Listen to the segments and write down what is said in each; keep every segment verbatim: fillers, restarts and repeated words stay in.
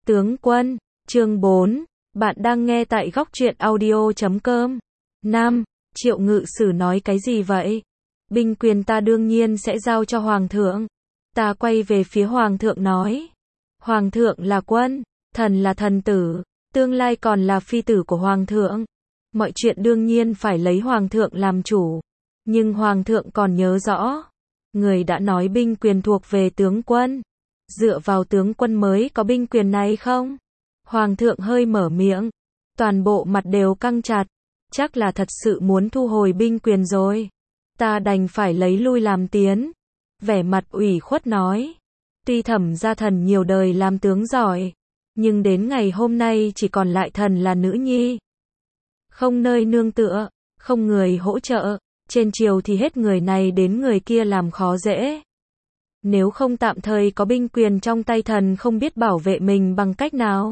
Tướng quân, chương bốn, bạn đang nghe tại góc truyện audio chấm com. Nam, Triệu Ngự Sử nói cái gì vậy? Binh quyền ta đương nhiên sẽ giao cho Hoàng thượng. Ta quay về phía Hoàng thượng nói. Hoàng thượng là quân, thần là thần tử, tương lai còn là phi tử của Hoàng thượng. Mọi chuyện đương nhiên phải lấy Hoàng thượng làm chủ. Nhưng Hoàng thượng còn nhớ rõ. Người đã nói binh quyền thuộc về tướng quân. Dựa vào tướng quân mới có binh quyền này không? Hoàng thượng hơi mở miệng. Toàn bộ mặt đều căng chặt. Chắc là thật sự muốn thu hồi binh quyền rồi. Ta đành phải lấy lui làm tiến. Vẻ mặt ủy khuất nói. Tuy Thẩm gia thần nhiều đời làm tướng giỏi. Nhưng đến ngày hôm nay chỉ còn lại thần là nữ nhi. Không nơi nương tựa, không người hỗ trợ. Trên triều thì hết người này đến người kia làm khó dễ. Nếu không tạm thời có binh quyền trong tay thần không biết bảo vệ mình bằng cách nào.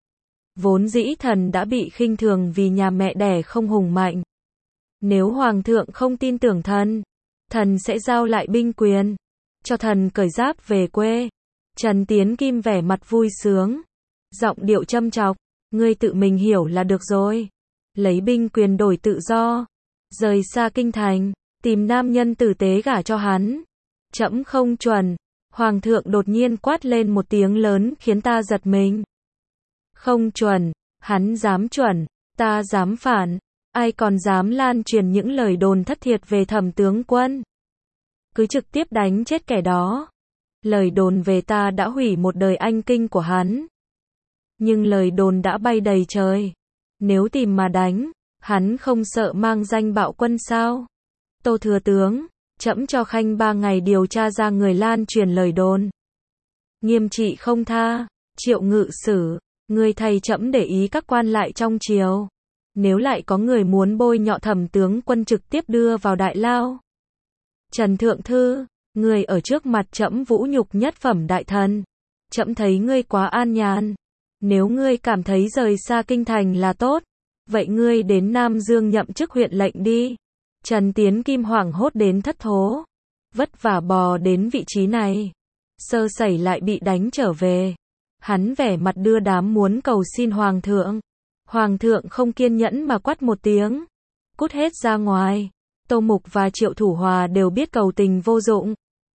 Vốn dĩ thần đã bị khinh thường vì nhà mẹ đẻ không hùng mạnh. Nếu Hoàng thượng không tin tưởng thần, thần sẽ giao lại binh quyền, cho thần cởi giáp về quê. Trần Tiến Kim vẻ mặt vui sướng, giọng điệu châm chọc, ngươi tự mình hiểu là được rồi. Lấy binh quyền đổi tự do, rời xa kinh thành, tìm nam nhân tử tế gả cho hắn. Trẫm không chuẩn. Hoàng thượng đột nhiên quát lên một tiếng lớn khiến ta giật mình. Không chuẩn, hắn dám chuẩn, ta dám phản, ai còn dám lan truyền những lời đồn thất thiệt về Thẩm tướng quân. Cứ trực tiếp đánh chết kẻ đó. Lời đồn về ta đã hủy một đời anh kinh của hắn. Nhưng lời đồn đã bay đầy trời. Nếu tìm mà đánh, hắn không sợ mang danh bạo quân sao? Tô thừa tướng, trẫm cho khanh ba ngày điều tra ra người lan truyền lời đồn. Nghiêm trị không tha. Triệu Ngự Sử, ngươi thầy trẫm để ý các quan lại trong triều. Nếu lại có người muốn bôi nhọ Thẩm tướng quân trực tiếp đưa vào đại lao. Trần Thượng Thư, ngươi ở trước mặt trẫm vũ nhục nhất phẩm đại thần. Trẫm thấy ngươi quá an nhàn. Nếu ngươi cảm thấy rời xa kinh thành là tốt, vậy ngươi đến Nam Dương nhậm chức huyện lệnh đi. Trần Tiến Kim hoảng hốt đến thất thố. Vất vả bò đến vị trí này. Sơ sẩy lại bị đánh trở về. Hắn vẻ mặt đưa đám muốn cầu xin Hoàng thượng. Hoàng thượng không kiên nhẫn mà quát một tiếng. Cút hết ra ngoài. Tô Mục và Triệu Thủ Hòa đều biết cầu tình vô dụng.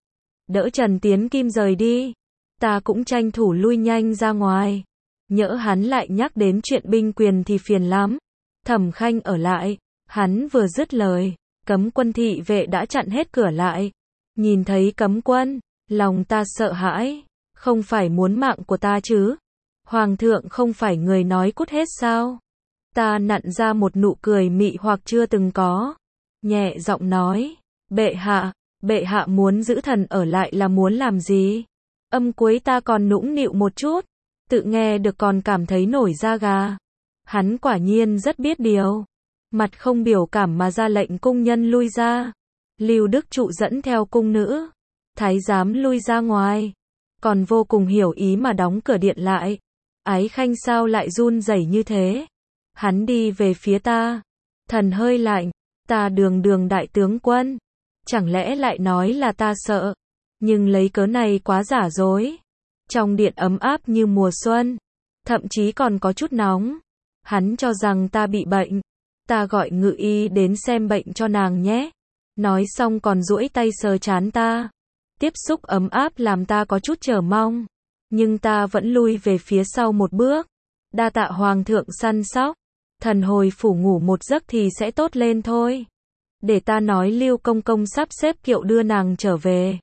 Đỡ Trần Tiến Kim rời đi. Ta cũng tranh thủ lui nhanh ra ngoài. Nhỡ hắn lại nhắc đến chuyện binh quyền thì phiền lắm. Thẩm Khanh ở lại. Hắn vừa dứt lời, cấm quân thị vệ đã chặn hết cửa lại. Nhìn thấy cấm quân, lòng ta sợ hãi. Không phải muốn mạng của ta chứ? Hoàng thượng không phải người nói cút hết sao? Ta nặn ra một nụ cười mị hoặc chưa từng có. Nhẹ giọng nói, bệ hạ, bệ hạ muốn giữ thần ở lại là muốn làm gì? Âm cuối ta còn nũng nịu một chút, tự nghe được còn cảm thấy nổi da gà. Hắn quả nhiên rất biết điều. Mặt không biểu cảm mà ra lệnh cung nhân lui ra. Lưu Đức Trụ dẫn theo cung nữ. Thái giám lui ra ngoài. Còn vô cùng hiểu ý mà đóng cửa điện lại. Ái Khanh sao lại run rẩy như thế? Hắn đi về phía ta. Thần hơi lạnh. Ta đường đường đại tướng quân. Chẳng lẽ lại nói là ta sợ? Nhưng lấy cớ này quá giả dối. Trong điện ấm áp như mùa xuân. Thậm chí còn có chút nóng. Hắn cho rằng ta bị bệnh. Ta gọi ngự y đến xem bệnh cho nàng nhé. Nói xong còn duỗi tay sờ trán ta. Tiếp xúc ấm áp làm ta có chút chờ mong. Nhưng ta vẫn lui về phía sau một bước. Đa tạ Hoàng thượng săn sóc. Thần hồi phủ ngủ một giấc thì sẽ tốt lên thôi. Để ta nói Lưu Công Công sắp xếp kiệu đưa nàng trở về.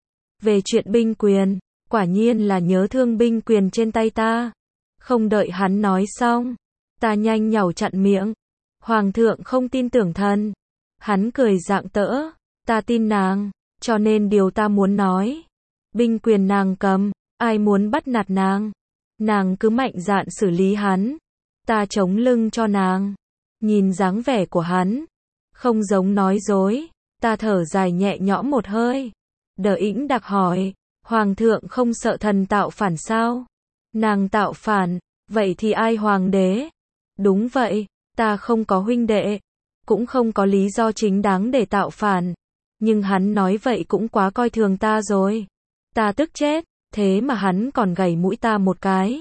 Về chuyện binh quyền, quả nhiên là nhớ thương binh quyền trên tay ta. Không đợi hắn nói xong, ta nhanh nhảu chặn miệng. Hoàng thượng không tin tưởng thần. Hắn cười rạng tỡ. Ta tin nàng, cho nên điều ta muốn nói. Binh quyền nàng cầm, ai muốn bắt nạt nàng. Nàng cứ mạnh dạn xử lý hắn. Ta chống lưng cho nàng. Nhìn dáng vẻ của hắn, không giống nói dối. Ta thở dài nhẹ nhõm một hơi. Đờ Ĩnh đặc hỏi, Hoàng thượng không sợ thần tạo phản sao? Nàng tạo phản, vậy thì ai hoàng đế? Đúng vậy. Ta không có huynh đệ, cũng không có lý do chính đáng để tạo phản. Nhưng hắn nói vậy cũng quá coi thường ta rồi. Ta tức chết, thế mà hắn còn gảy mũi ta một cái.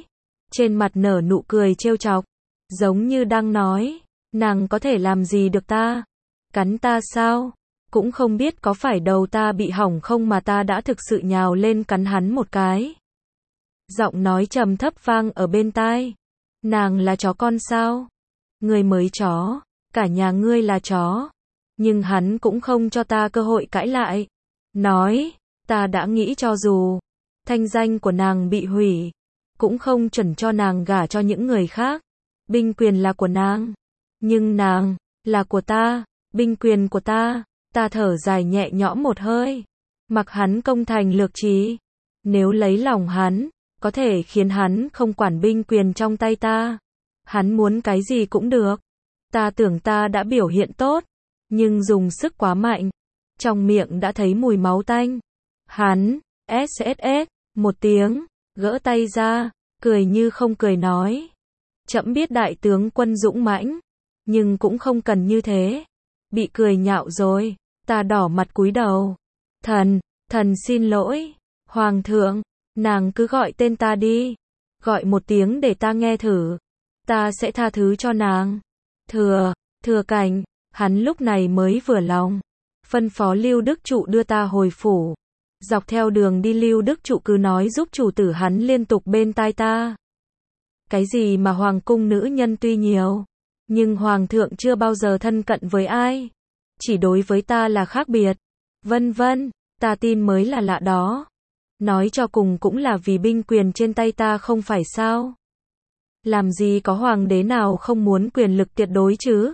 trên mặt nở nụ cười trêu chọc, giống như đang nói, nàng có thể làm gì được ta? Cắn ta sao? Cũng không biết có phải đầu ta bị hỏng không mà ta đã thực sự nhào lên cắn hắn một cái. Giọng nói trầm thấp vang ở bên tai. Nàng là chó con sao? Ngươi mới chó, cả nhà ngươi là chó. Nhưng hắn cũng không cho ta cơ hội cãi lại. Nói, ta đã nghĩ cho dù thanh danh của nàng bị hủy, cũng không chuẩn cho nàng gả cho những người khác. Binh quyền là của nàng, nhưng nàng là của ta, binh quyền của ta. Ta thở dài nhẹ nhõm một hơi, mặc hắn công thành lược trí. Nếu lấy lòng hắn, có thể khiến hắn không quản binh quyền trong tay ta. Hắn muốn cái gì cũng được. Ta tưởng ta đã biểu hiện tốt, nhưng dùng sức quá mạnh, trong miệng đã thấy mùi máu tanh. Hắn, ét ét ét, một tiếng, gỡ tay ra, cười như không cười nói. Trẫm biết đại tướng quân dũng mãnh, nhưng cũng không cần như thế. Bị cười nhạo rồi, ta đỏ mặt cúi đầu. Thần, thần xin lỗi, hoàng thượng, nàng cứ gọi tên ta đi. Gọi một tiếng để ta nghe thử. Ta sẽ tha thứ cho nàng. Thừa, thừa cảnh, hắn lúc này mới vừa lòng. Phân phó Lưu Đức Trụ đưa ta hồi phủ. Dọc theo đường đi Lưu Đức Trụ cứ nói giúp chủ tử hắn liên tục bên tai ta. Cái gì mà hoàng cung nữ nhân tuy nhiều, nhưng hoàng thượng chưa bao giờ thân cận với ai. Chỉ đối với ta là khác biệt. Vân vân, ta tin mới là lạ đó. Nói cho cùng cũng là vì binh quyền trên tay ta không phải sao? Làm gì có hoàng đế nào không muốn quyền lực tuyệt đối chứ?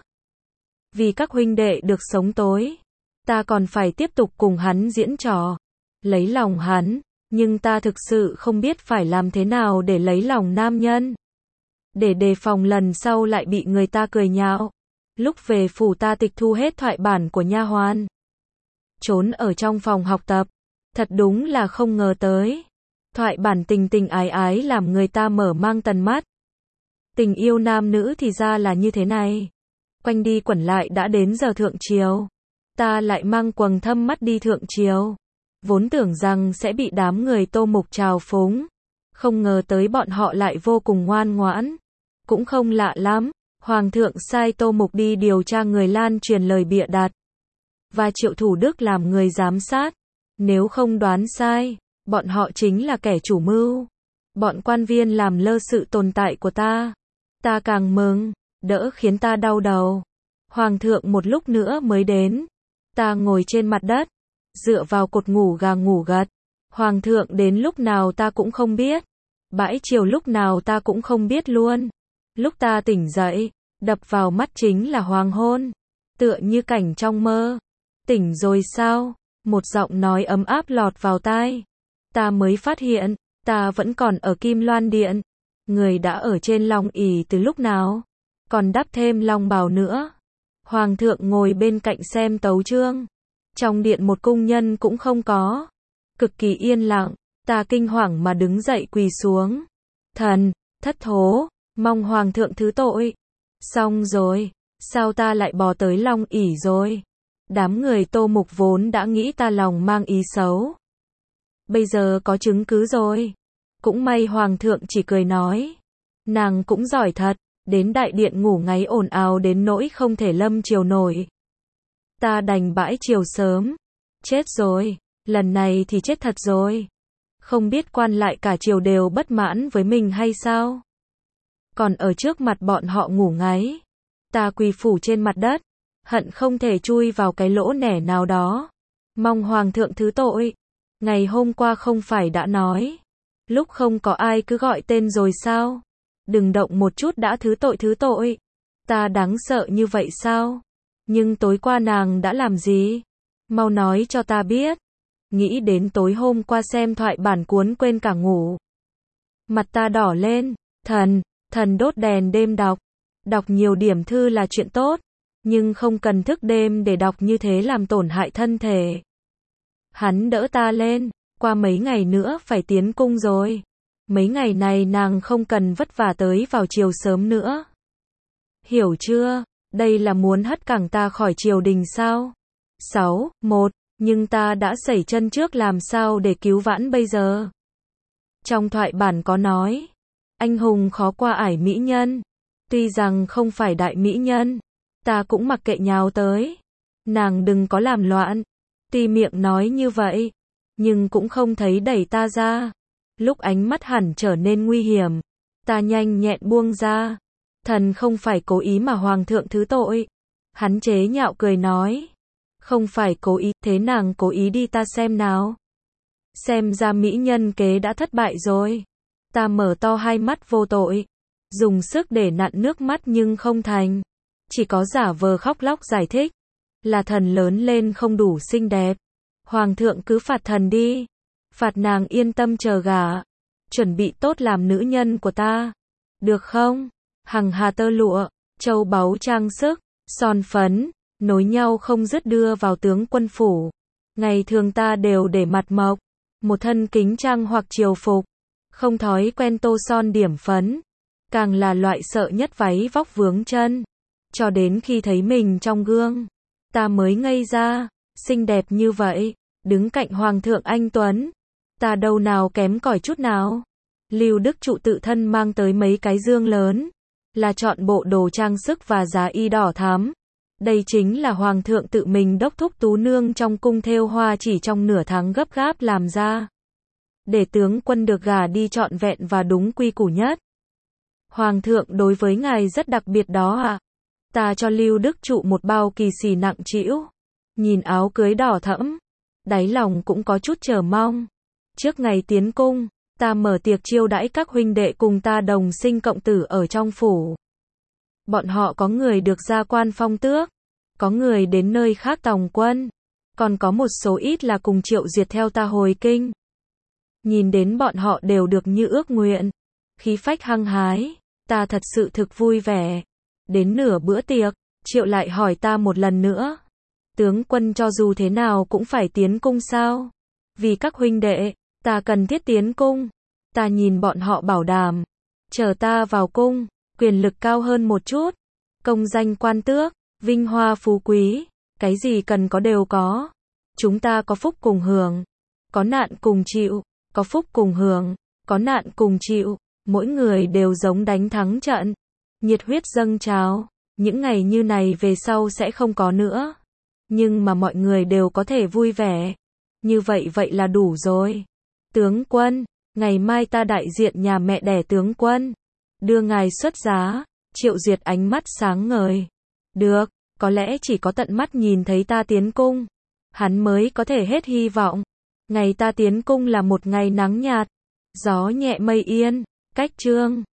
Vì các huynh đệ được sống tối, ta còn phải tiếp tục cùng hắn diễn trò, lấy lòng hắn, nhưng ta thực sự không biết phải làm thế nào để lấy lòng nam nhân. Để đề phòng lần sau lại bị người ta cười nhạo. Lúc về phủ ta tịch thu hết thoại bản của nha hoàn, trốn ở trong phòng học tập. Thật đúng là không ngờ tới. Thoại bản tình tình ái ái làm người ta mở mang tầm mắt. Tình yêu nam nữ thì ra là như thế này. Quanh đi quẩn lại đã đến giờ thượng triều. Ta lại mang quầng thâm mắt đi thượng triều. Vốn tưởng rằng sẽ bị đám người Tô Mục trào phúng. Không ngờ tới bọn họ lại vô cùng ngoan ngoãn. Cũng không lạ lắm. Hoàng thượng sai Tô Mục đi điều tra người lan truyền lời bịa đặt. Và Triệu Thủ Đức làm người giám sát. Nếu không đoán sai, bọn họ chính là kẻ chủ mưu. Bọn quan viên làm lơ sự tồn tại của ta. Ta càng mừng, đỡ khiến ta đau đầu. Hoàng thượng một lúc nữa mới đến. Ta ngồi trên mặt đất, dựa vào cột ngủ gà ngủ gật. Hoàng thượng đến lúc nào ta cũng không biết. Bãi chiều lúc nào ta cũng không biết luôn. Lúc ta tỉnh dậy, đập vào mắt chính là hoàng hôn. Tựa như cảnh trong mơ. Tỉnh rồi sao? Một giọng nói ấm áp lọt vào tai. Ta mới phát hiện, ta vẫn còn ở Kim Loan Điện. Người đã ở trên long ỷ từ lúc nào? Còn đắp thêm long bào nữa. Hoàng thượng ngồi bên cạnh xem tấu chương. Trong điện một cung nhân cũng không có. Cực kỳ yên lặng, ta kinh hoàng mà đứng dậy quỳ xuống. Thần, thất thố, mong hoàng thượng thứ tội. Xong rồi, sao ta lại bò tới long ỷ rồi? Đám người Tô Mục vốn đã nghĩ ta lòng mang ý xấu. Bây giờ có chứng cứ rồi. Cũng may hoàng thượng chỉ cười nói. Nàng cũng giỏi thật, đến đại điện ngủ ngáy ồn ào đến nỗi không thể lâm chiều nổi. Ta đành bãi chiều sớm. Chết rồi, lần này thì chết thật rồi. Không biết quan lại cả triều đều bất mãn với mình hay sao? Còn ở trước mặt bọn họ ngủ ngáy. Ta quỳ phủ trên mặt đất. Hận không thể chui vào cái lỗ nẻ nào đó. Mong hoàng thượng thứ tội. Ngày hôm qua không phải đã nói. Lúc không có ai cứ gọi tên rồi sao? Đừng động một chút đã thứ tội thứ tội. Ta đáng sợ như vậy sao? Nhưng tối qua nàng đã làm gì? Mau nói cho ta biết. Nghĩ đến tối hôm qua xem thoại bản cuốn quên cả ngủ. Mặt ta đỏ lên. Thần, thần đốt đèn đêm đọc. Đọc nhiều điểm thư là chuyện tốt. Nhưng không cần thức đêm để đọc như thế làm tổn hại thân thể. Hắn đỡ ta lên. Qua mấy ngày nữa phải tiến cung rồi. Mấy ngày này nàng không cần vất vả tới vào chiều sớm nữa. Hiểu chưa? Đây là muốn hất cẳng ta khỏi triều đình sao? sáu. một. Nhưng ta đã sẩy chân trước làm sao để cứu vãn bây giờ? Trong thoại bản có nói. Anh hùng khó qua ải mỹ nhân. Tuy rằng không phải đại mỹ nhân, ta cũng mặc kệ nhào tới. Nàng đừng có làm loạn. Tuy miệng nói như vậy, nhưng cũng không thấy đẩy ta ra. Lúc ánh mắt hẳn trở nên nguy hiểm, ta nhanh nhẹn buông ra. Thần không phải cố ý mà hoàng thượng thứ tội. Hắn chế nhạo cười nói. Không phải cố ý, thế nàng cố ý đi ta xem nào. Xem ra mỹ nhân kế đã thất bại rồi. Ta mở to hai mắt vô tội, dùng sức để nặn nước mắt nhưng không thành. Chỉ có giả vờ khóc lóc giải thích. Là thần lớn lên không đủ xinh đẹp. Hoàng thượng cứ phạt thần đi. Phạt nàng yên tâm chờ gả. Chuẩn bị tốt làm nữ nhân của ta. Được không? Hằng hà tơ lụa, châu báu trang sức, son phấn, nối nhau không dứt đưa vào tướng quân phủ. Ngày thường ta đều để mặt mộc, một thân kính trang hoặc triều phục. Không thói quen tô son điểm phấn. Càng là loại sợ nhất váy vóc vướng chân. Cho đến khi thấy mình trong gương, ta mới ngây ra. Xinh đẹp như vậy, đứng cạnh Hoàng thượng anh Tuấn. Ta đâu nào kém cỏi chút nào. Lưu Đức Trụ tự thân mang tới mấy cái dương lớn. Là chọn bộ đồ trang sức và giá y đỏ thắm. Đây chính là Hoàng thượng tự mình đốc thúc tú nương trong cung thêu hoa chỉ trong nửa tháng gấp gáp làm ra. Để tướng quân được gả đi trọn vẹn và đúng quy củ nhất. Hoàng thượng đối với ngài rất đặc biệt đó ạ. À? Ta cho Lưu Đức Trụ một bao kỳ xì nặng trĩu. Nhìn áo cưới đỏ thẫm, đáy lòng cũng có chút chờ mong. Trước ngày tiến cung, ta mở tiệc chiêu đãi các huynh đệ cùng ta đồng sinh cộng tử ở trong phủ. Bọn họ có người được gia quan phong tước, có người đến nơi khác tòng quân, còn có một số ít là cùng Triệu Diệt theo ta hồi kinh. Nhìn đến bọn họ đều được như ước nguyện, khí phách hăng hái, ta thật sự thực vui vẻ. Đến nửa bữa tiệc, Triệu lại hỏi ta một lần nữa. Tướng quân cho dù thế nào cũng phải tiến cung sao? Vì các huynh đệ, ta cần thiết tiến cung. Ta nhìn bọn họ bảo đảm. Chờ ta vào cung, quyền lực cao hơn một chút. Công danh quan tước, vinh hoa phú quý, cái gì cần có đều có. Chúng ta có phúc cùng hưởng, có nạn cùng chịu, có phúc cùng hưởng, có nạn cùng chịu. Mỗi người đều giống đánh thắng trận. Nhiệt huyết dâng trào. Những ngày như này về sau sẽ không có nữa. Nhưng mà mọi người đều có thể vui vẻ. Như vậy vậy là đủ rồi. Tướng quân, ngày mai ta đại diện nhà mẹ đẻ tướng quân. Đưa ngài xuất giá. Triệu Diệt ánh mắt sáng ngời. Được, có lẽ chỉ có tận mắt nhìn thấy ta tiến cung, hắn mới có thể hết hy vọng. Ngày ta tiến cung là một ngày nắng nhạt, gió nhẹ mây yên, cách trương.